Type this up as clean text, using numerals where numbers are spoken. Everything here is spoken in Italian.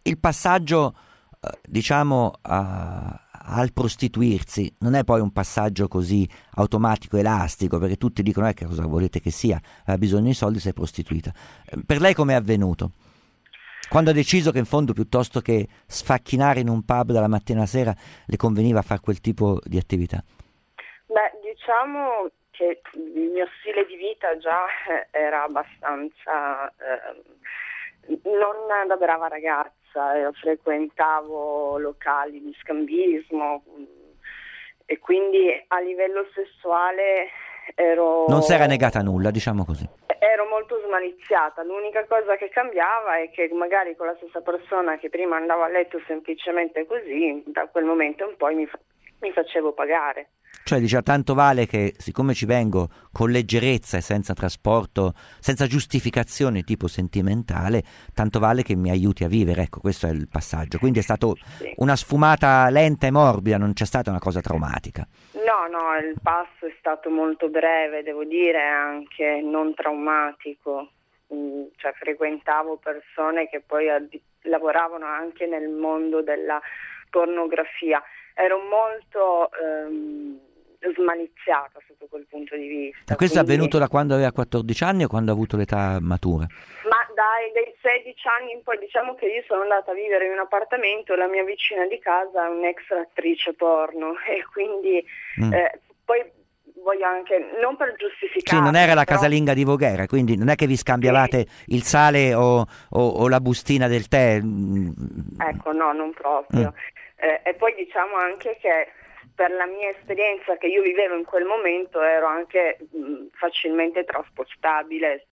il passaggio, diciamo, al prostituirsi non è poi un passaggio così automatico, elastico, perché tutti dicono che cosa volete che sia, ha bisogno di soldi, si è prostituita. Per lei com'è avvenuto? Quando ha deciso che in fondo piuttosto che sfacchinare in un pub dalla mattina alla sera le conveniva fare quel tipo di attività? Beh, diciamo che il mio stile di vita già era abbastanza non da brava ragazza, frequentavo locali di scambismo e quindi a livello sessuale Non si era negata nulla, diciamo così. ero molto smaliziata. L'unica cosa che cambiava è che magari con la stessa persona che prima andavo a letto semplicemente così, da quel momento in poi mi facevo pagare. Cioè diceva tanto vale che siccome ci vengo con leggerezza e senza trasporto, senza giustificazione tipo sentimentale, tanto vale che mi aiuti a vivere, ecco, questo è il passaggio. Quindi è stato una sfumata lenta e morbida, non c'è stata una cosa traumatica. No, il passo è stato molto breve, devo dire, anche non traumatico. Cioè frequentavo persone che poi lavoravano anche nel mondo della pornografia. Ero molto smaliziata sotto quel punto di vista. E questo quindi... è avvenuto da quando aveva 14 anni o quando ha avuto l'età matura? Ma dai 16 anni in poi, diciamo che io sono andata a vivere in un appartamento e la mia vicina di casa è un'ex attrice porno e quindi poi voglio anche, non per giustificare... Sì, non era la però... casalinga di Voghera, quindi non è che vi scambiavate il sale o la bustina del tè. Ecco, no, non proprio. E poi diciamo anche che per la mia esperienza che io vivevo in quel momento ero anche facilmente trasportabile